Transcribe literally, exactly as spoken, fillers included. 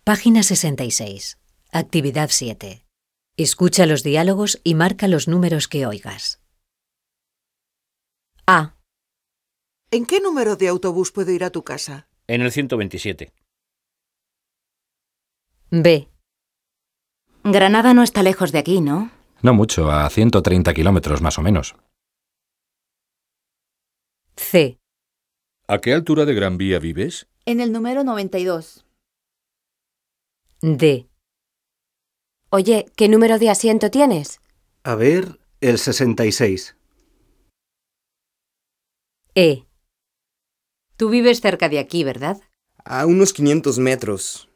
Página sesenta y seis. Actividad siete. Escucha los diálogos y marca los números que oigas. A. ¿En qué número de autobús puedo ir a tu casa? En el ciento veintisiete. B. Granada no está lejos de aquí, ¿no? No mucho, a ciento treinta kilómetros más o menos. C. ¿A qué altura de Gran Vía vives? En el número noventa y dos. D. Oye, ¿qué número de asiento tienes? A ver, el sesenta y seis. E. Tú vives cerca de aquí, ¿verdad? A unos quinientos metros.